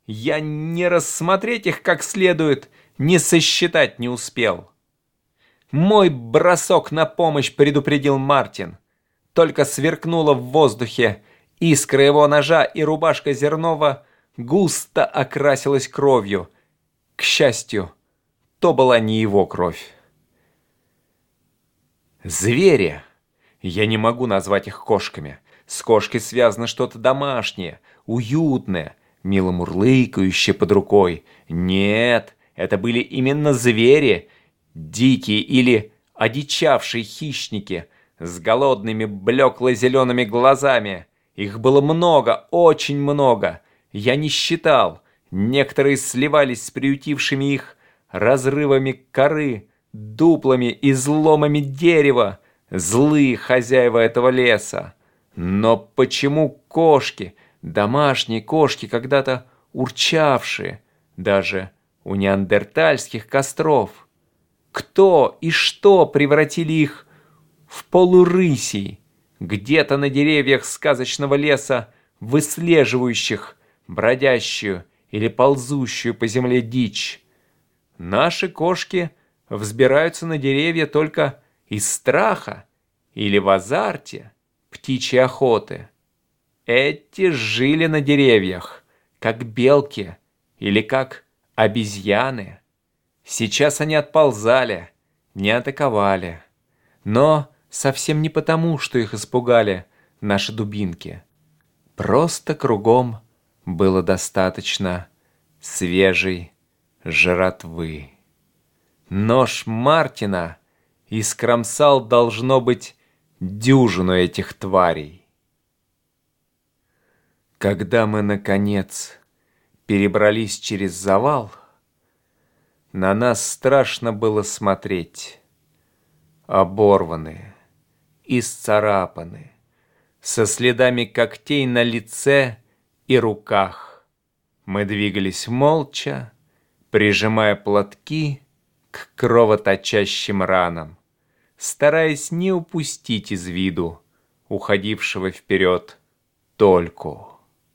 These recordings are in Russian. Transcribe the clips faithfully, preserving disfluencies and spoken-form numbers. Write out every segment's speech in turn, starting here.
Я не рассмотреть их как следует, не сосчитать не успел. Мой бросок на помощь предупредил Мартин. Только сверкнула в воздухе искра его ножа, и рубашка Зернова густо окрасилась кровью. К счастью, то была не его кровь. Звери. Я не могу назвать их кошками. С кошкой связано что-то домашнее, уютное, мило мурлыкающее под рукой. Нет, это были именно звери, дикие или одичавшие хищники с голодными блекло-зелеными глазами. Их было много, очень много. Я не считал. Некоторые сливались с приютившими их разрывами коры, дуплами, изломами дерева, злые хозяева этого леса. Но почему кошки, домашние кошки, когда-то урчавшие, даже у неандертальских костров, кто и что превратили их в полурысей, где-то на деревьях сказочного леса, выслеживающих бродящую или ползущую по земле дичь? Наши кошки взбираются на деревья только из страха или в азарте птичьей охоты. Эти жили на деревьях, как белки или как обезьяны. Сейчас они отползали, не атаковали. Но совсем не потому, что их испугали наши дубинки. Просто кругом было достаточно свежей жратвы. Нож Мартина искромсал, должно быть, дюжину этих тварей. Когда мы, наконец, перебрались через завал, на нас страшно было смотреть. Оборванные, исцарапанные, со следами когтей на лице и руках. Мы двигались молча, прижимая платки к кровоточащим ранам, стараясь не упустить из виду уходившего вперед Тольку.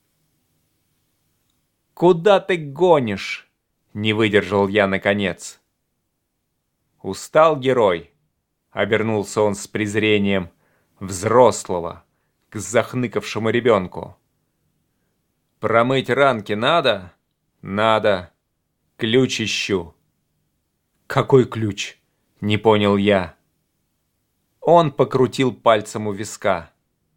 «Куда ты гонишь?» — не выдержал я наконец. «Устал герой?» — обернулся он с презрением взрослого к захныкавшему ребенку. «Промыть ранки надо?» «Надо. Ключ ищу». «Какой ключ?» — не понял я. Он покрутил пальцем у виска.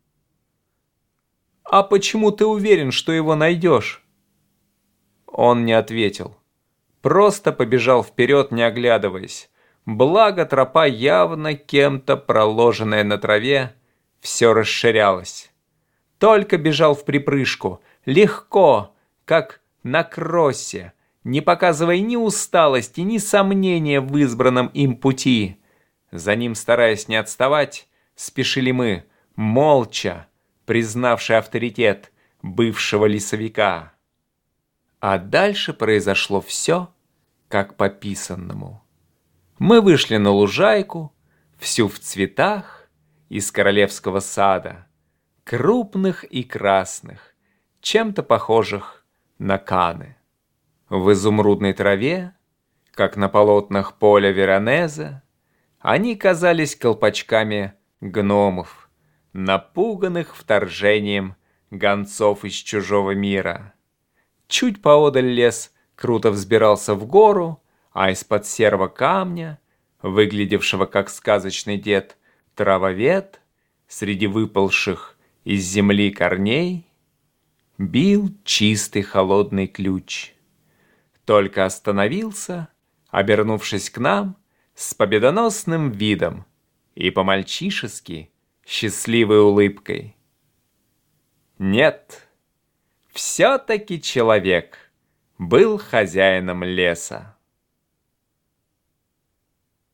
«А почему ты уверен, что его найдешь?» Он не ответил. Просто побежал вперед, не оглядываясь. Благо, тропа, явно кем-то проложенная на траве, все расширялась. Только бежал в припрыжку, легко, как на кроссе, не показывая ни усталости, ни сомнения в избранном им пути. За ним, стараясь не отставать, спешили мы, молча, признавший авторитет бывшего лесовика. А дальше произошло все, как по писанному. Мы вышли на лужайку, всю в цветах из королевского сада, крупных и красных, чем-то похожих на каны. В изумрудной траве, как на полотнах поля Веронезе, они казались колпачками гномов, напуганных вторжением гонцов из чужого мира. Чуть поодаль лес круто взбирался в гору, а из-под серого камня, выглядевшего как сказочный дед, травовед, среди выпалших из земли корней, бил чистый холодный ключ. Только остановился, обернувшись к нам с победоносным видом и по-мальчишески счастливой улыбкой. Нет, все-таки человек был хозяином леса.